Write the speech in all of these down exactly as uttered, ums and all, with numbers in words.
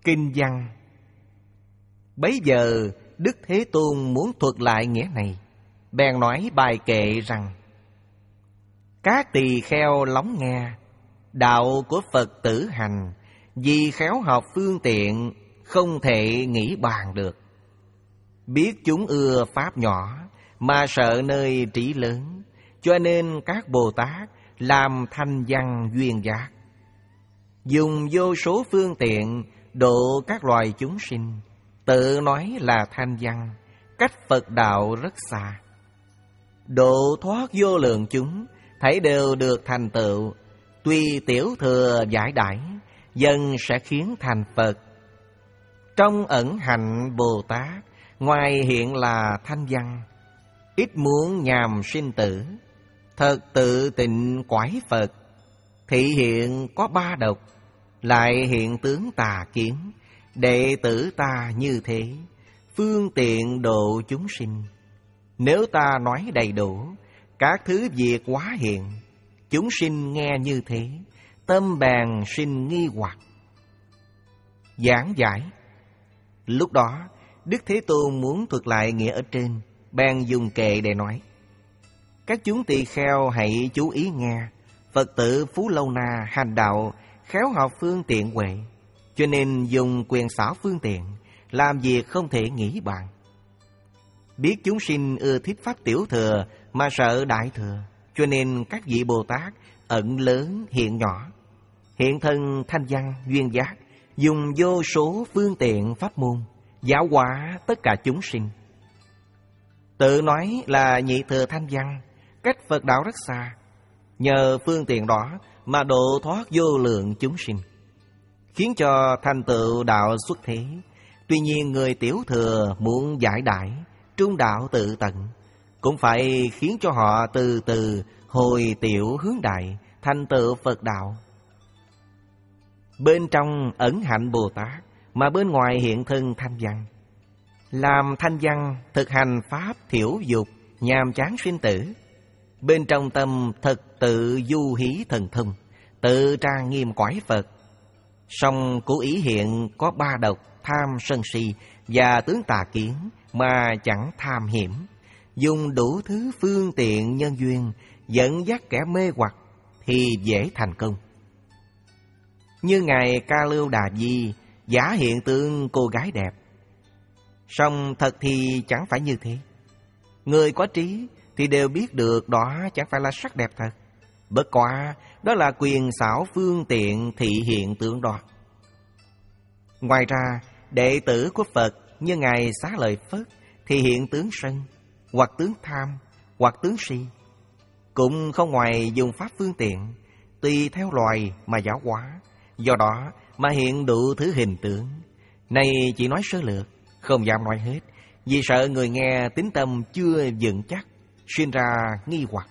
Kinh văn. Bấy giờ Đức Thế Tôn muốn thuật lại nghĩa này, bèn nói bài kệ rằng: các tỳ kheo lắng nghe, đạo của Phật tử hành, vì khéo học phương tiện, không thể nghĩ bàn được. Biết chúng ưa pháp nhỏ, mà sợ nơi trí lớn, cho nên các Bồ Tát làm thanh văn duyên giác. Dùng vô số phương tiện độ các loài chúng sinh, tự nói là thanh văn, cách Phật đạo rất xa. Độ thoát vô lượng chúng, thấy đều được thành tựu. Tuy tiểu thừa giải đãi, dần sẽ khiến thành Phật. Trong ẩn hạnh Bồ Tát, ngoài hiện là thanh văn, ít muốn nhàm sinh tử, thật tự tịnh quải Phật. Thị hiện có ba độc, lại hiện tướng tà kiến. Đệ tử ta như thế, phương tiện độ chúng sinh. Nếu ta nói đầy đủ, các thứ việc quá hiện, chúng sinh nghe như thế, tâm bèn sinh nghi hoặc. Giảng giải. Lúc đó Đức Thế Tôn muốn thuật lại nghĩa ở trên, bèn dùng kệ để nói: các chúng tỳ kheo hãy chú ý nghe. Phật tử Phú Lâu Na hành đạo khéo học phương tiện huệ, cho nên dùng quyền xảo phương tiện, làm việc không thể nghĩ bàn. Biết chúng sinh ưa thích pháp tiểu thừa, mà sợ đại thừa, cho nên các vị Bồ Tát ẩn lớn hiện nhỏ, hiện thân thanh văn duyên giác, dùng vô số phương tiện pháp môn, giáo hóa tất cả chúng sinh. Tự nói là nhị thừa thanh văn, cách Phật đạo rất xa. Nhờ phương tiện đó mà độ thoát vô lượng chúng sinh, khiến cho thành tựu đạo xuất thế. Tuy nhiên người tiểu thừa muốn giải đãi trung đạo tự tận, cũng phải khiến cho họ từ từ hồi tiểu hướng đại, thành tựu Phật đạo. Bên trong ẩn hạnh Bồ Tát, mà bên ngoài hiện thân thanh văn. Làm thanh văn thực hành pháp thiểu dục, nhàm chán sinh tử. Bên trong tâm thật tự du hí thần thông, tự trang nghiêm quải Phật. Song cố ý hiện có ba độc, tham sân si và tướng tà kiến, mà chẳng tham hiểm. Dùng đủ thứ phương tiện nhân duyên, dẫn dắt kẻ mê hoặc, thì dễ thành công. Như Ngài Ca Lưu Đà Di giả hiện tượng cô gái đẹp. Song thật thì chẳng phải như thế. Người có trí thì đều biết được đó chẳng phải là sắc đẹp thật. Bất quá đó là quyền xảo phương tiện thị hiện tượng đó. Ngoài ra, đệ tử của Phật như Ngài Xá Lợi Phất thì hiện tướng sân, hoặc tướng tham, hoặc tướng si. Cũng không ngoài dùng pháp phương tiện, tùy theo loài mà giáo hóa. Do đó mà hiện đủ thứ hình tướng. Này chỉ nói sơ lược, không dám nói hết, vì sợ người nghe tín tâm chưa vững chắc, sinh ra nghi hoặc.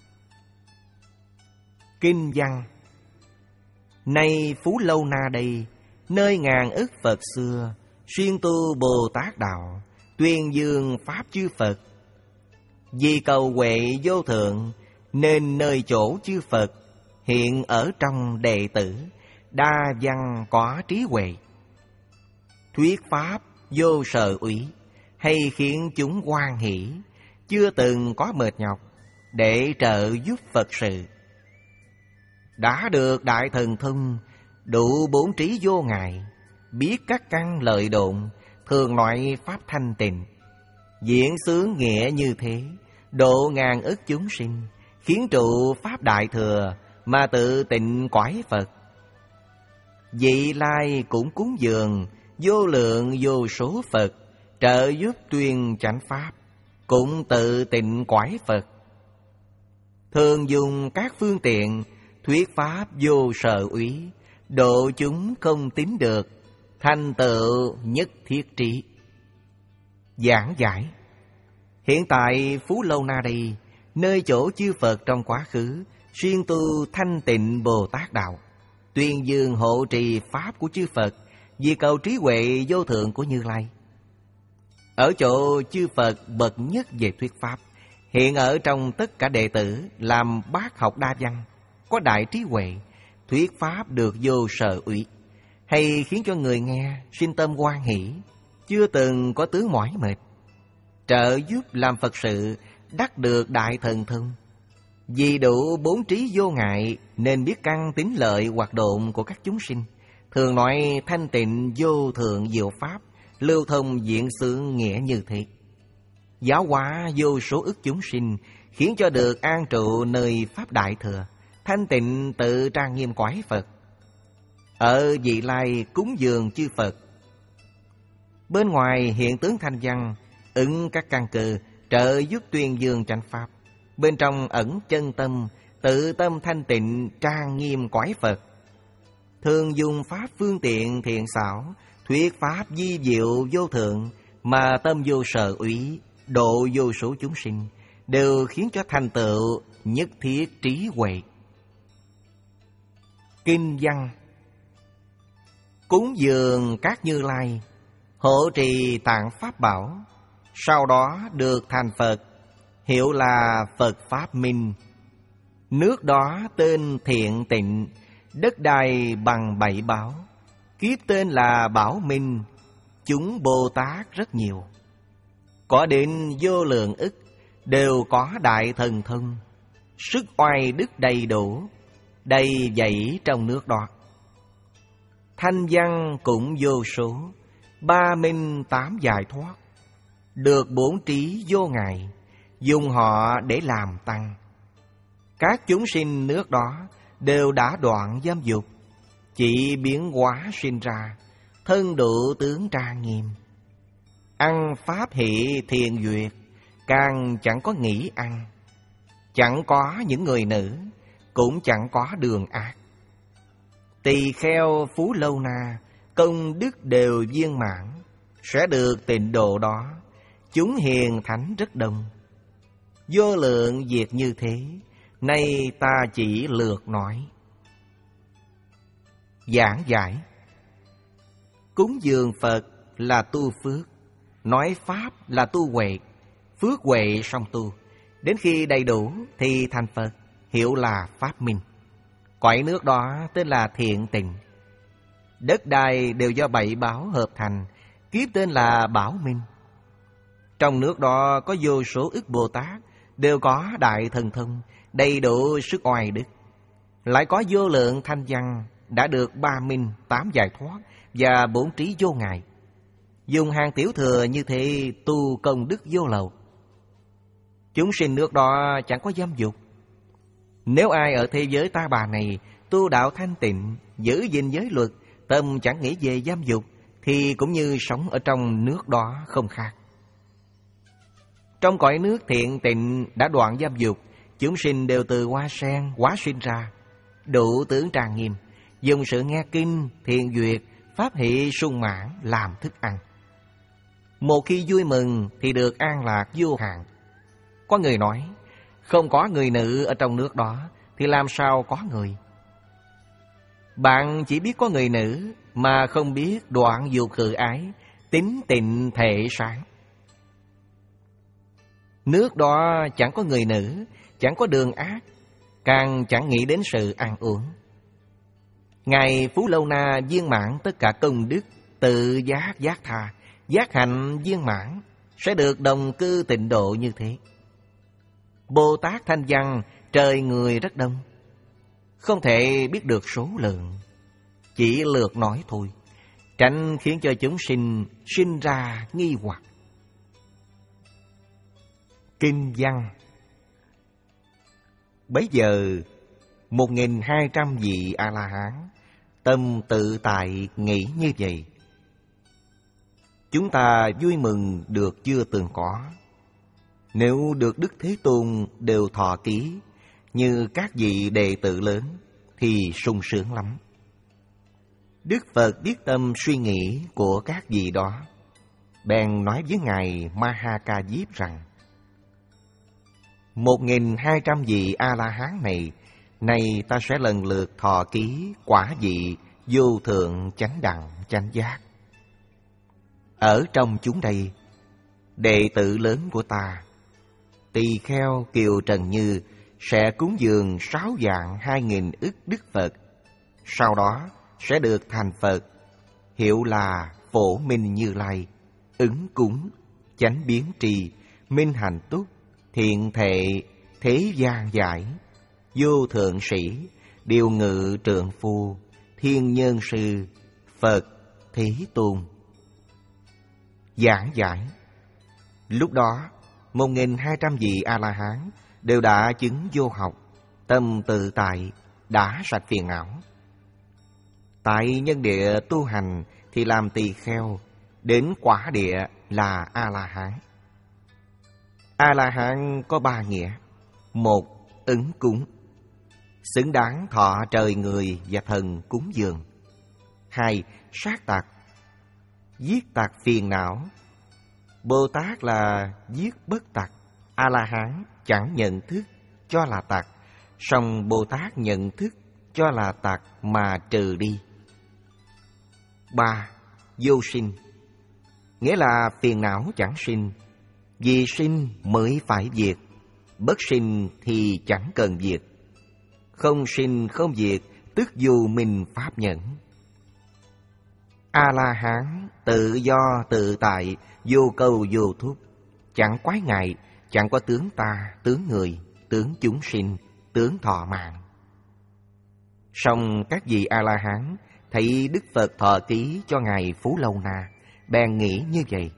Kinh văn. Nay Phú Lâu Na đây, nơi ngàn ức Phật xưa, xuyên tu Bồ Tát đạo, tuyên dương pháp chư Phật. Vì cầu huệ vô thượng, nên nơi chỗ chư Phật hiện ở trong đệ tử, đa văn có trí huệ. Thuyết pháp vô sở úy, hay khiến chúng hoan hỷ, chưa từng có mệt nhọc, để trợ giúp Phật sự. Đã được đại thần thông, đủ bốn trí vô ngại, biết các căn lợi độn, thường nói pháp thanh tịnh. Diễn xướng nghĩa như thế, độ ngàn ức chúng sinh, khiến trụ pháp đại thừa, mà tự tịnh quải Phật. Vị lai cũng cúng dường vô lượng vô số Phật, trợ giúp tuyên chánh pháp, cũng tự tịnh quải Phật. Thường dùng các phương tiện, thuyết pháp vô sở úy, độ chúng không tín được, thành tựu nhất thiết trí. Giảng giải. Hiện tại Phú Lâu Na đây, nơi chỗ chư Phật trong quá khứ, xuyên tu thanh tịnh Bồ Tát đạo, tuyên dương hộ trì pháp của chư Phật, vì cầu trí huệ vô thượng của Như Lai. Ở chỗ chư Phật bậc nhất về thuyết pháp, hiện ở trong tất cả đệ tử làm bác học đa văn, có đại trí huệ, thuyết pháp được vô sở úy. hay khiến cho người nghe sinh tâm hoan hỷ, chưa từng có tướng mỏi mệt, trợ giúp làm Phật sự, đắc được đại thần thông. Vì đủ bốn trí vô ngại nên biết căn tín lợi hoạt động của các chúng sinh, thường nói thanh tịnh vô thượng diệu pháp, lưu thông diễn xướng nghĩa như thế. Giáo hóa vô số ức chúng sinh, khiến cho được an trụ nơi pháp đại thừa, thanh tịnh tự trang nghiêm quái Phật. Ở vị lai cúng dường chư Phật. Bên ngoài hiện tướng thanh văn, ứng các căn cơ, trợ giúp tuyên dương chánh pháp. Bên trong ẩn chân tâm, tự tâm thanh tịnh trang nghiêm quái Phật. Thường dùng pháp phương tiện thiện xảo, thuyết pháp di diệu vô thượng, mà tâm vô sở úy, độ vô số chúng sinh, đều khiến cho thành tựu nhất thiết trí huệ. Kinh văn. Cúng dường các Như Lai, hộ trì tạng pháp bảo, sau đó được thành Phật, hiệu là Phật Pháp Minh. Nước đó tên Thiện Tịnh, đất đai bằng bảy bảo, kiếp tên là Bảo Minh. Chúng Bồ Tát rất nhiều, có đến vô lượng ức, đều có đại thần thông, sức oai đức đầy đủ, đầy dẫy trong nước đó. Thanh văn cũng vô số, ba minh tám giải thoát, được bốn trí vô ngại, dùng họ để làm tăng. Các chúng sinh nước đó đều đã đoạn giam dục, chỉ biến hóa sinh ra, thân độ tướng trang nghiêm. Ăn pháp hỷ thiện duyệt, càng chẳng có nghĩ ăn. Chẳng có những người nữ, cũng chẳng có đường ác. Tỳ kheo phú lâu na, công đức đều viên mãn, sẽ được tịnh độ đó. Chúng hiền thánh rất đông, vô lượng việc như thế, nay ta chỉ lược nói. Giảng giải. Cúng dường Phật là tu phước, nói pháp là tu huệ, phước huệ song tu. Đến khi đầy đủ thì thành Phật, hiệu là Pháp Minh. Cõi nước đó tên là Thiện Tịnh. Đất đai đều do bảy bảo hợp thành, kiếp tên là Bảo Minh. Trong nước đó có vô số ức Bồ Tát, đều có đại thần thông, đầy đủ sức oai đức. Lại có vô lượng thanh văn, đã được ba minh, tám giải thoát và bốn trí vô ngại. Dùng hàng tiểu thừa như thế tu công đức vô lậu. Chúng sinh nước đó chẳng có dâm dục. Nếu ai ở thế giới ta bà này tu đạo thanh tịnh, giữ gìn giới luật, tâm chẳng nghĩ về dâm dục, thì cũng như sống ở trong nước đó không khác. Trong cõi nước Thiện Tịnh đã đoạn dâm dục, chúng sinh đều từ hoa sen hóa sinh ra, đủ tướng trang nghiêm, dùng sự nghe kinh, thiện duyệt, pháp hỷ sung mãn làm thức ăn. Một khi vui mừng thì được an lạc vô hạn. Có người nói, không có người nữ ở trong nước đó thì làm sao có người? Bạn chỉ biết có người nữ mà không biết đoạn dục khử ái, tín tịnh thể sáng. Nước đó chẳng có người nữ, chẳng có đường ác, càng chẳng nghĩ đến sự ăn uống. Ngài Phú Lâu Na viên mãn tất cả công đức, tự giác giác tha, giác hạnh viên mãn, sẽ được đồng cư tịnh độ như thế. Bồ Tát thanh văn trời người rất đông, không thể biết được số lượng, chỉ lược nói thôi, tránh khiến cho chúng sinh sinh ra nghi hoặc. Kinh văn. Bấy giờ một nghìn hai trăm vị A La Hán tâm tự tại nghĩ như vậy: chúng ta vui mừng được chưa từng có. Nếu được Đức Thế Tôn đều thọ ký như các vị đệ tử lớn thì sung sướng lắm. Đức Phật biết tâm suy nghĩ của các vị đó, bèn nói với Ngài Ma Ha Ca Diếp rằng: Một nghìn hai trăm vị A-la-hán này, nay ta sẽ lần lượt thọ ký quả vị vô thượng chánh đẳng chánh giác. Ở trong chúng đây, đệ tử lớn của ta, tỳ kheo Kiều Trần Như sẽ cúng dường sáu vạn hai nghìn ức Đức Phật, sau đó sẽ được thành Phật, hiệu là Phổ Minh Như Lai, ứng cúng, chánh biến trì, minh hạnh túc, thiện thệ, thế gian giải, vô thượng sĩ, điều ngự trượng phu, thiên nhân sư, Phật, Thế Tôn. Giảng giải. Lúc đó, một nghìn hai trăm vị A-la-hán đều đã chứng vô học, tâm tự tại, đã sạch phiền não. Tại nhân địa tu hành thì làm tỳ kheo, đến quả địa là A-la-hán. A-la-hán có ba nghĩa. Một, ứng cúng, xứng đáng thọ trời người và thần cúng dường. Hai, sát tặc, giết tặc phiền não. Bồ Tát là giết bất tặc, A-la-hán chẳng nhận thức cho là tặc, song Bồ Tát nhận thức cho là tặc mà trừ đi. Ba, vô sinh, nghĩa là phiền não chẳng sinh, vì sinh mới phải diệt, bất sinh thì chẳng cần diệt. Không sinh không diệt, tức vô minh pháp nhẫn. A-la-hán tự do tự tại, vô câu vô thúc, chẳng quái ngại, chẳng có tướng ta, tướng người, tướng chúng sinh, tướng thọ mạng. Song các vị A-la-hán thấy Đức Phật thọ ký cho Ngài Phú Lâu Na, bèn nghĩ như vậy.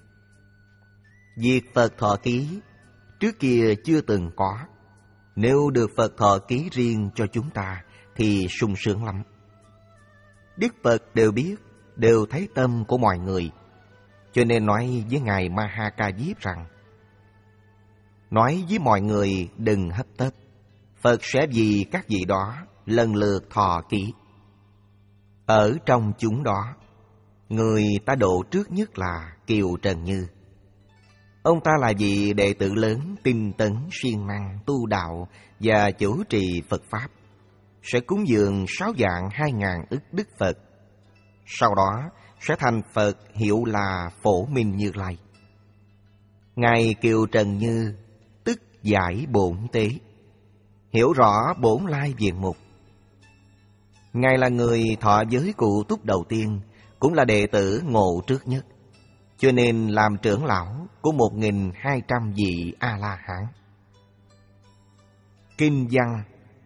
Việc Phật thọ ký trước kia chưa từng có, nếu được Phật thọ ký riêng cho chúng ta thì sung sướng lắm. Đức Phật đều biết, đều thấy tâm của mọi người, cho nên nói với Ngài Ma-ha Ca Diếp rằng: nói với mọi người đừng hấp tấp, Phật sẽ vì các vị đó lần lượt thọ ký. Ở trong chúng đó, người ta độ trước nhất là Kiều Trần Như. Ông ta là vị đệ tử lớn tinh tấn siêng năng tu đạo và chủ trì Phật Pháp, sẽ cúng dường sáu vạn hai ngàn ức Đức Phật. Sau đó sẽ thành Phật hiệu là Phổ Minh Như Lai. Ngài Kiều Trần Như tức giải bổn tế, hiểu rõ bổn lai viện mục. Ngài là người thọ giới cụ túc đầu tiên, cũng là đệ tử ngộ trước nhất, cho nên làm trưởng lão của một nghìn hai trăm vị A-la-hán. Kinh văn.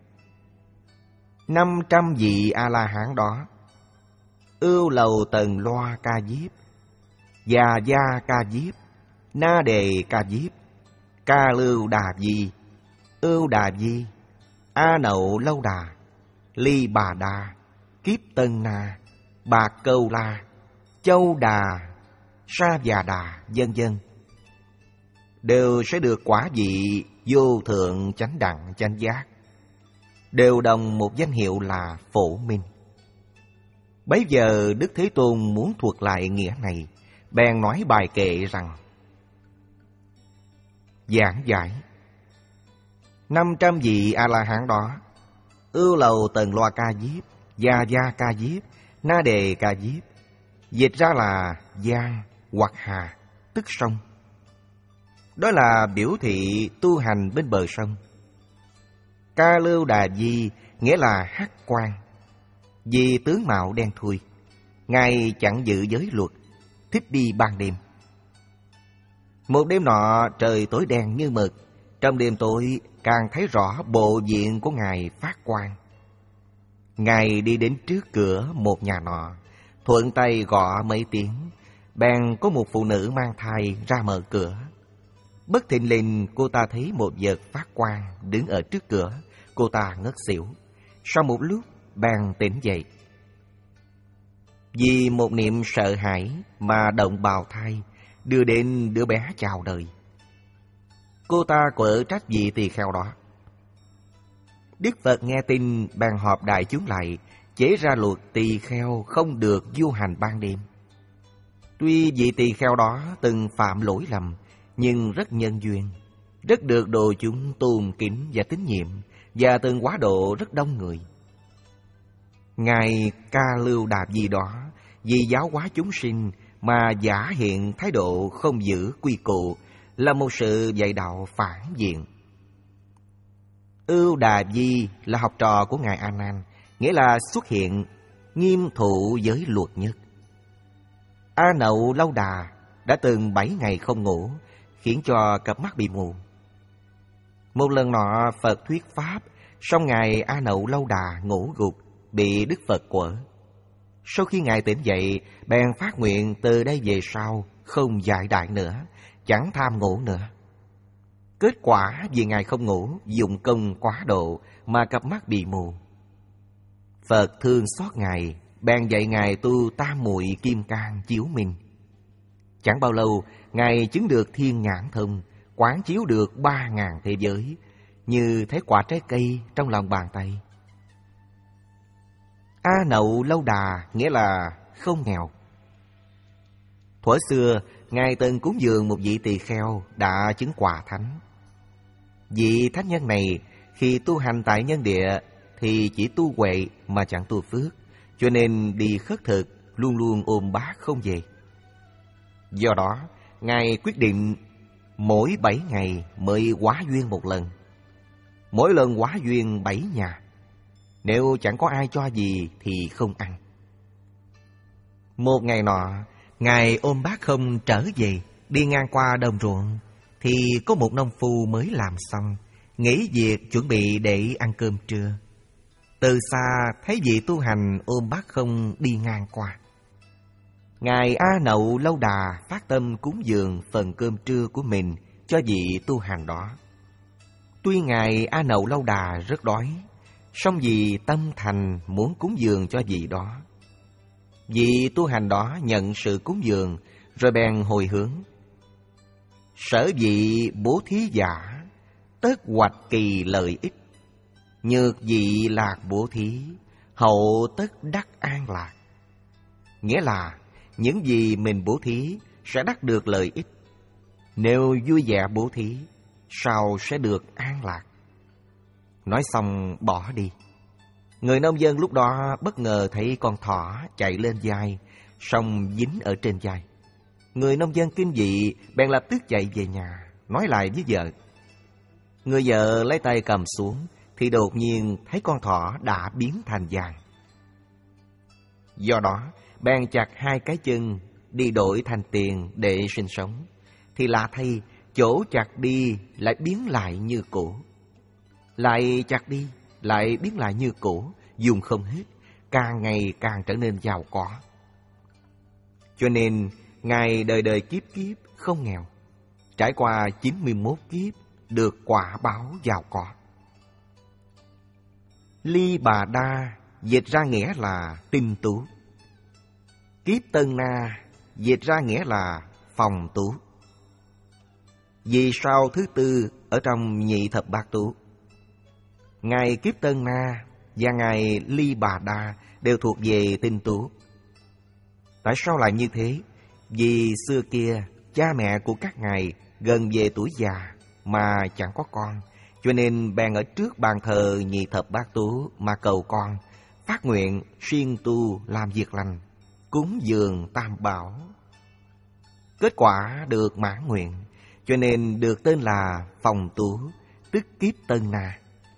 Năm trăm vị A-la-hán đó: Ưu Lầu Tần Loa Ca Diếp, Già Gia Ca Diếp, Na Đề Ca Diếp, Ca Lưu Đà Di, Ưu Đà Di, A Nậu Lâu Đà, Ly Bà Đà, Kiếp Tân Na, Bạc Câu La, Châu Đà, Sa Già Đà, vân vân, đều sẽ được quả vị vô thượng chánh đẳng chánh giác, đều đồng một danh hiệu là Phổ Minh. Bấy giờ Đức Thế Tôn muốn thuật lại nghĩa này, bèn nói bài kệ rằng: giảng giải. Năm trăm vị A-la-hán đó: Ưu Lầu Tần Loa Ca Diếp, Già Gia Ca Diếp, Na Đề Ca Diếp, dịch ra là giang hoặc hà, tức sông. Đó là biểu thị tu hành bên bờ sông. Ca Lưu Đà Di nghĩa là hắc quan, vì tướng mạo đen thui, Ngài chẳng giữ giới luật, thích đi ban đêm. Một đêm nọ trời tối đen như mực, trong đêm tối càng thấy rõ bộ diện của Ngài phát quang. Ngài đi đến trước cửa một nhà nọ, thuận tay gõ mấy tiếng, bèn có một phụ nữ mang thai ra mở cửa. Bất thình lình cô ta thấy một vật phát quang đứng ở trước cửa, cô ta ngất xỉu. Sau một lúc bèn tỉnh dậy. Vì một niệm sợ hãi mà động bào thai, đưa đến đứa bé chào đời. Cô ta quở trách vị tỳ kheo đó. Đức Phật nghe tin bèn họp đại chúng lại, chế ra luật tỳ kheo không được du hành ban đêm. Tuy vị tỳ kheo đó từng phạm lỗi lầm, nhưng rất nhân duyên, rất được đồ chúng tôn kính và tín nhiệm, và từng quá độ rất đông người. Ngài Ca Lưu Đà Di đó vì giáo hóa chúng sinh mà giả hiện thái độ không giữ quy củ, là một sự dạy đạo phản diện. Ưu Đà Di là học trò của Ngài A Nan, nghĩa là xuất hiện nghiêm thụ giới luật nhất, A Nậu Lâu Đà đã từng bảy ngày không ngủ, khiến cho cặp mắt bị mù. Một lần nọ Phật thuyết pháp, song ngài A Nậu Lâu Đà ngủ gục, bị Đức Phật quở. Sau khi ngài tỉnh dậy, bèn phát nguyện từ đây về sau không dại đại nữa, chẳng tham ngủ nữa. Kết quả vì ngài không ngủ, dụng công quá độ mà cặp mắt bị mù. Phật thương xót ngài, bèn dạy ngài tu tam muội kim cang chiếu minh. Chẳng bao lâu, ngài chứng được thiên nhãn thông, quán chiếu được ba ngàn thế giới, như thấy quả trái cây trong lòng bàn tay. A Nậu Lâu Đà nghĩa là không nghèo. Thuở xưa, ngài từng cúng dường một vị tỳ kheo đã chứng quả thánh. Vị thánh nhân này khi tu hành tại nhân địa thì chỉ tu huệ mà chẳng tu phước, cho nên đi khất thực luôn luôn ôm bát không về. Do đó, ngài quyết định mỗi bảy ngày mới hóa duyên một lần. Mỗi lần hóa duyên bảy nhà. Nếu chẳng có ai cho gì thì không ăn. Một ngày nọ, ngài ôm bát không trở về, đi ngang qua đồng ruộng, thì có một nông phu mới làm xong, nghỉ việc chuẩn bị để ăn cơm trưa. Từ xa thấy vị tu hành ôm bát không đi ngang qua. Ngài A Nậu Lâu Đà phát tâm cúng dường phần cơm trưa của mình cho vị tu hành đó. Tuy ngài A Nậu Lâu Đà rất đói, song vì tâm thành muốn cúng dường cho vị đó. Vị tu hành đó nhận sự cúng dường, rồi bèn hồi hướng. Sở vị bố thí giả, tất hoạch kỳ lợi ích. Nhược vị lạc bố thí, hậu tất đắc an lạc. Nghĩa là những gì mình bố thí sẽ đắc được lợi ích. Nếu vui vẻ bố thí, sau sẽ được an lạc. Nói xong bỏ đi. Người nông dân lúc đó bất ngờ thấy con thỏ chạy lên vai, song dính ở trên vai. Người nông dân kinh dị bèn lập tức chạy về nhà, nói lại với vợ. Người vợ lấy tay cầm xuống, thì đột nhiên thấy con thỏ đã biến thành vàng. Do đó, bèn chặt hai cái chân, đi đổi thành tiền để sinh sống. Thì lạ thay, chỗ chặt đi lại biến lại như cũ. Lại chặt đi, lại biến lại như cũ, dùng không hết, càng ngày càng trở nên giàu có. Cho nên, ngài đời đời kiếp kiếp không nghèo, trải qua chín mươi mốt kiếp, được quả báo giàu có. Ly Bà Đa dịch ra nghĩa là tinh tú. Kiếp Tân Na dịch ra nghĩa là phòng tú. Vì sao thứ tư ở trong nhị thập bát tú? Ngài Kiếp Tân Na và ngài Ly Bà Đa đều thuộc về tinh tú. Tại sao lại như thế? Vì xưa kia cha mẹ của các ngài gần về tuổi già mà chẳng có con, cho nên bèn ở trước bàn thờ nhị thập bát tú mà cầu con, phát nguyện siêng tu làm việc lành, cúng dường tam bảo. Kết quả được mãn nguyện, cho nên được tên là Phòng Tú, tức Kiếp Tân Na.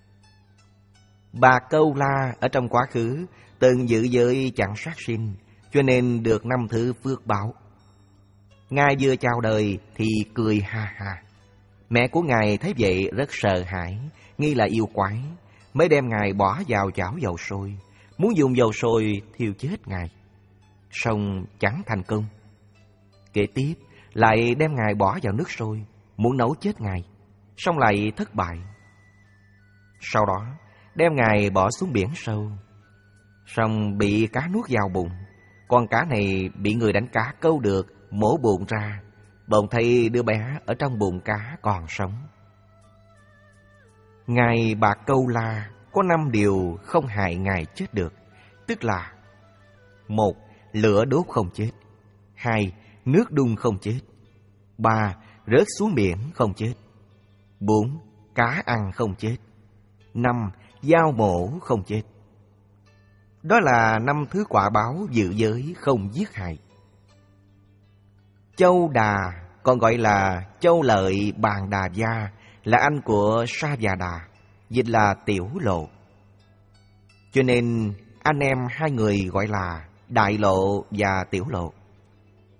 Bà Câu La ở trong quá khứ từng giữ giới chẳng sát sinh, cho nên được năm thứ phước báo. Ngài vừa chào đời thì cười ha ha. Mẹ của ngài thấy vậy rất sợ hãi, nghi là yêu quái, mới đem ngài bỏ vào chảo dầu sôi, muốn dùng dầu sôi thiêu chết ngài, song chẳng thành công. Kế tiếp lại đem ngài bỏ vào nước sôi, muốn nấu chết ngài, song lại thất bại. Sau đó đem ngài bỏ xuống biển sâu, song bị cá nuốt vào bụng. Con cá này bị người đánh cá câu được, mổ bụng ra, bỗng thấy đứa bé ở trong bụng cá còn sống. Ngài Bạc Câu La có năm điều không hại ngài chết được, tức là: một, lửa đốt không chết; hai, nước đun không chết; ba, rớt xuống biển không chết; bốn, cá ăn không chết; năm, dao mổ không chết. Đó là năm thứ quả báo dự giới không giết hại. Châu Đà, còn gọi là Châu Lợi Bàn Đà Gia, là anh của Sa Và Đà, dịch là Tiểu Lộ. Cho nên anh em hai người gọi là Đại Lộ và Tiểu Lộ.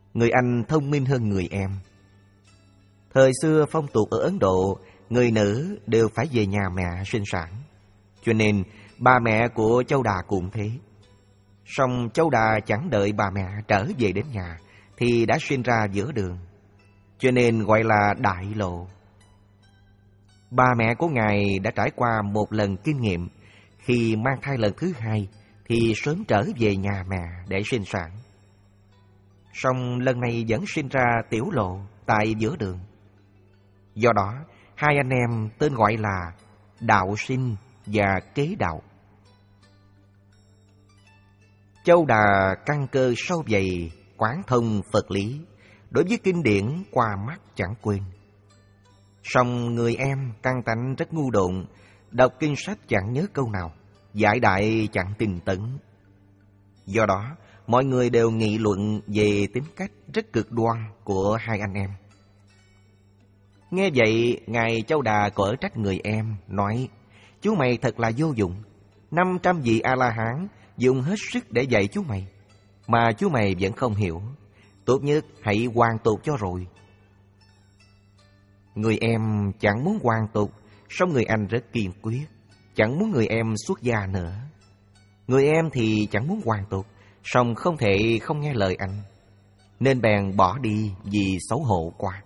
Người anh thông minh hơn người em. Thời xưa phong tục ở Ấn Độ, người nữ đều phải về nhà mẹ sinh sản. Cho nên bà mẹ của Châu Đà cũng thế. Song Châu Đà chẳng đợi bà mẹ trở về đến nhà thì đã sinh ra giữa đường, cho nên gọi là đại lộ. Bà mẹ của Ngài đã trải qua một lần kinh nghiệm, khi mang thai lần thứ hai thì sớm trở về nhà mẹ để sinh sản. Song lần này vẫn sinh ra tiểu lộ tại giữa đường. Do đó, hai anh em tên gọi là đạo sinh và kế đạo. Châu Đà căn cơ sâu dày, quán thông Phật lý, đối với kinh điển qua mắt chẳng quên. Song người em căn tánh rất ngu độn, đọc kinh sách chẳng nhớ câu nào, giải đại chẳng tinh tấn. Do đó, mọi người đều nghị luận về tính cách rất cực đoan của hai anh em. Nghe vậy, Ngài Châu Đà cở trách người em, nói: chú mày thật là vô dụng. Năm trăm vị A-la-hán dùng hết sức để dạy chú mày, mà chú mày vẫn không hiểu. Tốt nhất hãy hoàn tục cho rồi. Người em chẳng muốn hoàn tục, song người anh rất kiên quyết, chẳng muốn người em xuất gia nữa. Người em thì chẳng muốn hoàn tục, song không thể không nghe lời anh, nên bèn bỏ đi vì xấu hổ quá.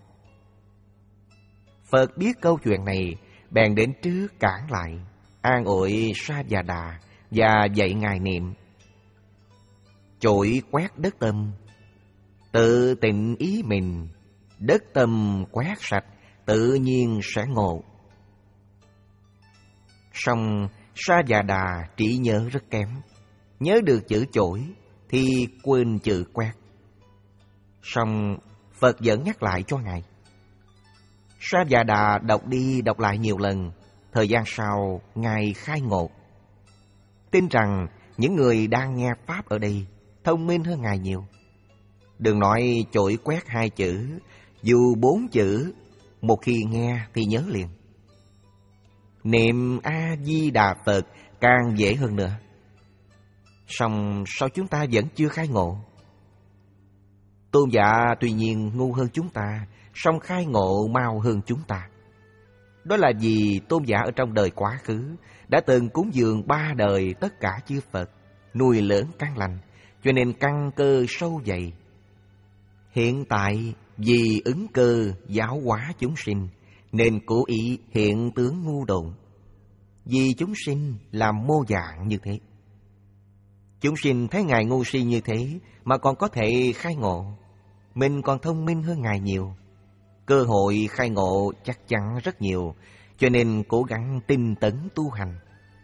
Phật biết câu chuyện này, bèn đến trước cản lại, an ủi Sa Và Đà và dạy Ngài niệm: chổi quét đất tâm, tự tịnh ý mình, đất tâm quét sạch, tự nhiên sẽ ngộ. Song Sa Và Đà trí nhớ rất kém, nhớ được chữ chổi thì quên chữ quét. Song Phật vẫn nhắc lại cho Ngài. Sa Và Đà đọc đi đọc lại nhiều lần, thời gian sau Ngài khai ngộ. Tin rằng những người đang nghe Pháp ở đây thông minh hơn Ngài nhiều. Đừng nói chổi quét hai chữ, dù bốn chữ, một khi nghe thì nhớ liền. Niệm A-di-đà Phật càng dễ hơn nữa. Song sao chúng ta vẫn chưa khai ngộ? Tôn giả tuy nhiên ngu hơn chúng ta, song khai ngộ mau hơn chúng ta. Đó là vì tôn giả ở trong đời quá khứ đã từng cúng dường ba đời tất cả chư Phật, nuôi lớn căn lành, cho nên căn cơ sâu dày. Hiện tại vì ứng cơ giáo hóa chúng sinh, nên cố ý hiện tướng ngu độn. Vì chúng sinh làm mô dạng như thế. Chúng sinh thấy Ngài ngu si như thế mà còn có thể khai ngộ, mình còn thông minh hơn Ngài nhiều. Cơ hội khai ngộ chắc chắn rất nhiều, cho nên cố gắng tinh tấn tu hành.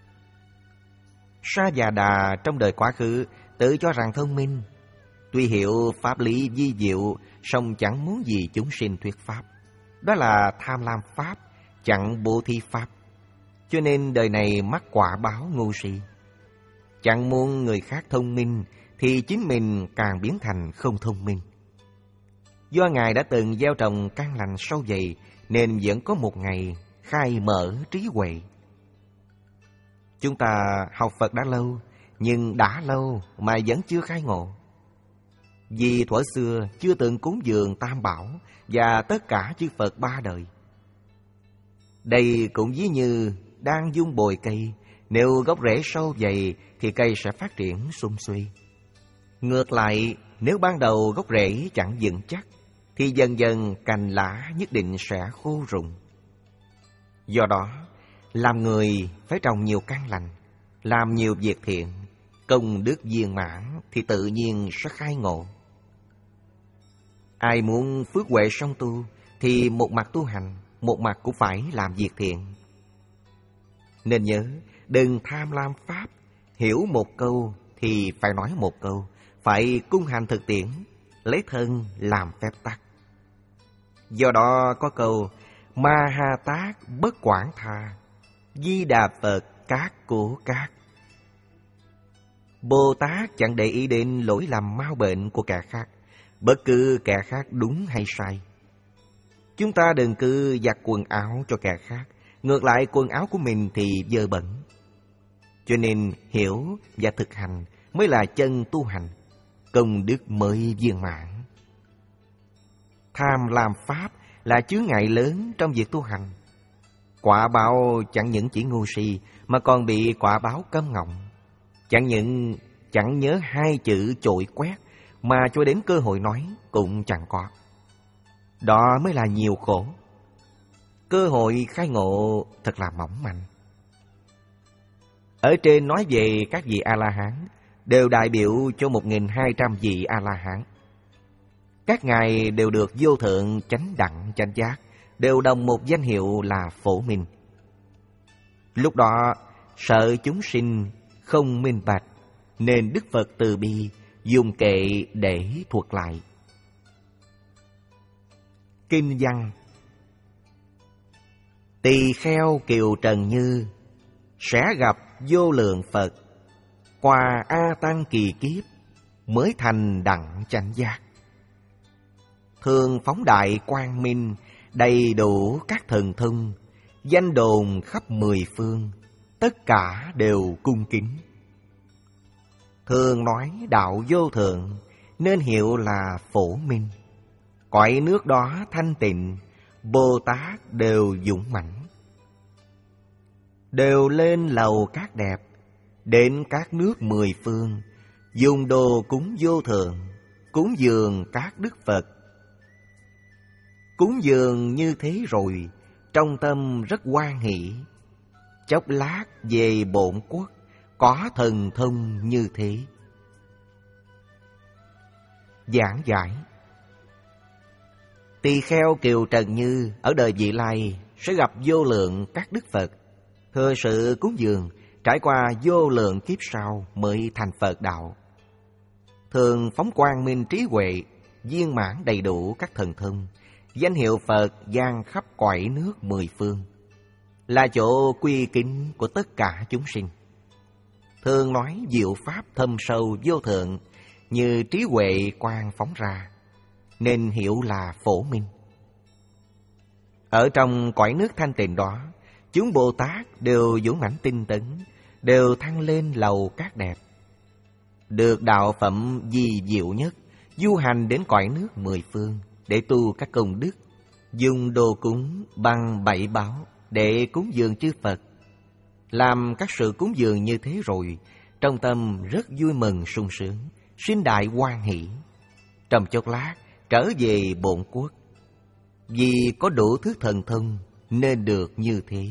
Sa Và Đà trong đời quá khứ tự cho rằng thông minh, tuy hiểu pháp lý vi diệu, song chẳng muốn gì chúng sinh thuyết pháp. Đó là tham lam pháp, chẳng bố thí pháp. Cho nên đời này mắc quả báo ngu si. Chẳng muốn người khác thông minh thì chính mình càng biến thành không thông minh. Do Ngài đã từng gieo trồng căn lành sâu dày, nên vẫn có một ngày khai mở trí huệ. Chúng ta học Phật đã lâu, nhưng đã lâu mà vẫn chưa khai ngộ. Vì thuở xưa chưa từng cúng dường Tam Bảo và tất cả chư Phật ba đời. Đây cũng ví như đang vun bồi cây, nếu gốc rễ sâu dày thì cây sẽ phát triển sum suy. Ngược lại, nếu ban đầu gốc rễ chẳng vững chắc thì dần dần cành lá nhất định sẽ khô rụng. Do đó, làm người phải trồng nhiều căn lành, làm nhiều việc thiện, công đức viên mãn thì tự nhiên sẽ khai ngộ. Ai muốn phước huệ song tu thì một mặt tu hành, một mặt cũng phải làm việc thiện. Nên nhớ, đừng tham lam pháp, hiểu một câu thì phải nói một câu, phải cung hành thực tiễn, lấy thân làm phép tắc. Do đó có câu Ma ha tác bất quản tha, Di Đà Phật cát của cát. Bồ Tát chẳng để ý đến lỗi lầm mau bệnh của kẻ khác, bất cứ kẻ khác đúng hay sai. Chúng ta đừng cứ giặt quần áo cho kẻ khác, ngược lại quần áo của mình thì dơ bẩn. Cho nên hiểu và thực hành mới là chân tu hành, công đức mới viên mãn. tham lam pháp là chướng ngại lớn trong việc tu hành. Quả báo chẳng những chỉ ngu si mà còn bị quả báo câm ngọng. Chẳng những chẳng nhớ hai chữ chội quét mà cho đến cơ hội nói cũng chẳng có. Đó mới là nhiều khổ. Cơ hội khai ngộ thật là mỏng manh. Ở trên nói về các vị A-la-hán đều đại biểu cho một nghìn hai trăm vị A-la-hán. Các ngài đều được vô thượng chánh đẳng chánh giác, đều đồng một danh hiệu là Phổ Minh. Lúc đó sợ chúng sinh không minh bạch, nên Đức Phật từ bi dùng kệ để thuật lại. Kinh văn: Tỳ kheo kiều trần như sẽ gặp vô lượng Phật, qua A Tăng kỳ kiếp mới thành đẳng chánh giác. Thường phóng đại quang minh, đầy đủ các thần thông, danh đồn khắp mười phương, tất cả đều cung kính. Thường nói đạo vô thượng, nên hiệu là Phổ Minh. Cõi nước đó thanh tịnh, Bồ Tát đều dũng mãnh. Đều lên lầu các đẹp, đến các nước mười phương, dùng đồ cúng vô thượng, cúng dường các đức Phật. Cúng dường như thế rồi, trong tâm rất hoan hỷ. Chốc lát về bổn quốc, có thần thông như thế. Giảng giải: Tỳ kheo kiều trần như ở đời vị lai sẽ gặp vô lượng các đức Phật, thừa sự cúng dường, trải qua vô lượng kiếp sau mới thành Phật đạo. Thường phóng quang minh trí huệ, viên mãn đầy đủ các thần thông, danh hiệu Phật vang khắp cõi nước mười phương, là chỗ quy kính của tất cả chúng sinh. Thường nói diệu pháp thâm sâu vô thượng, như trí huệ quang phóng ra, nên hiệu là Phổ Minh. Ở trong cõi nước thanh tịnh đó, chúng Bồ Tát đều dũng mãnh tinh tấn, đều thăng lên lầu các đẹp. Được đạo phẩm di diệu nhất, du hành đến cõi nước mười phương để tu các công đức, dùng đồ cúng bằng bảy báo để cúng dường chư Phật. Làm các sự cúng dường như thế rồi, trong tâm rất vui mừng sung sướng, sinh đại hoan hỷ. Trong chốc lát trở về bổn quốc, vì có đủ thứ thần thông nên được như thế.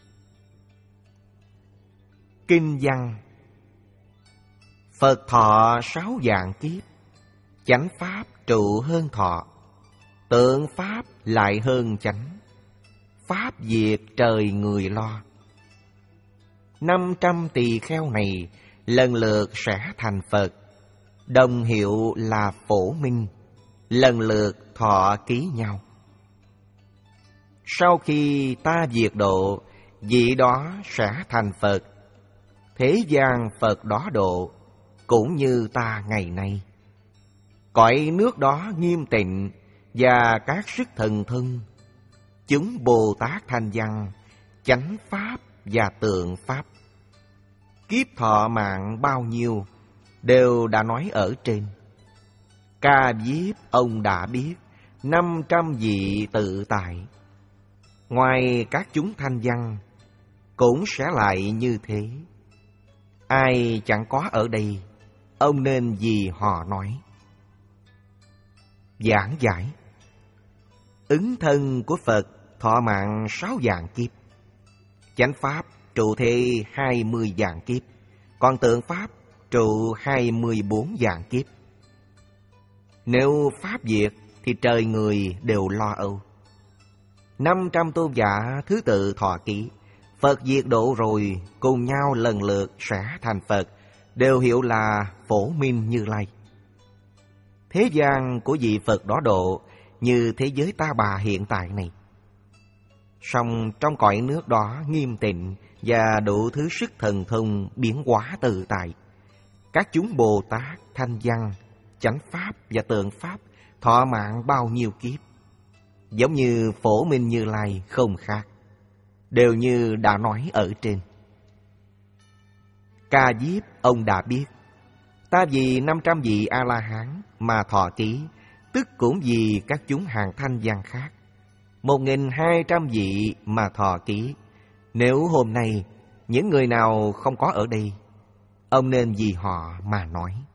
Kinh văn: Phật thọ sáu vạn kiếp, chánh pháp trụ hơn thọ, tượng pháp lại hơn chánh, pháp diệt trời người lo. Năm trăm tỳ kheo này lần lượt sẽ thành Phật, đồng hiệu là Phổ Minh, lần lượt thọ ký nhau. Sau khi ta diệt độ, vị đó sẽ thành Phật, thế gian Phật đó độ, cũng như ta ngày nay. Cõi nước đó nghiêm tịnh và các sức thần thông, chúng Bồ Tát thanh văn, chánh pháp và tượng pháp. Kiếp thọ mạng bao nhiêu đều đã nói ở trên. Ca diếp ông đã biết, năm trăm vị tự tại. Ngoài các chúng thanh văn, cũng sẽ lại như thế. Ai chẳng có ở đây, ông nên vì họ nói. Giảng giải: Ứng thân của Phật thọ mạng sáu vạn kiếp, chánh pháp trụ thế hai mươi vạn kiếp, còn tượng pháp trụ hai mươi bốn vạn kiếp. Nếu pháp diệt thì trời người đều lo âu. Năm trăm tôn giả thứ tự thọ ký, Phật diệt độ rồi cùng nhau lần lượt sẽ thành Phật, đều hiệu là Phổ Minh Như Lai. Thế gian của vị Phật đó độ như thế giới ta bà hiện tại này. Song trong cõi nước đó nghiêm tịnh và đủ thứ sức thần thông biến hóa tự tại. Các chúng Bồ Tát thanh văn, chánh pháp và tượng pháp thọ mạng bao nhiêu kiếp, giống như Phổ Minh Như Lai không khác, đều như đã nói ở trên. Ca diếp ông đã biết, ta vì năm trăm vị A-la-hán mà thọ ký, tức cũng vì các chúng hàng thanh văn khác. Một nghìn hai trăm vị mà thọ ký. Nếu hôm nay những người nào không có ở đây, ông nên vì họ mà nói.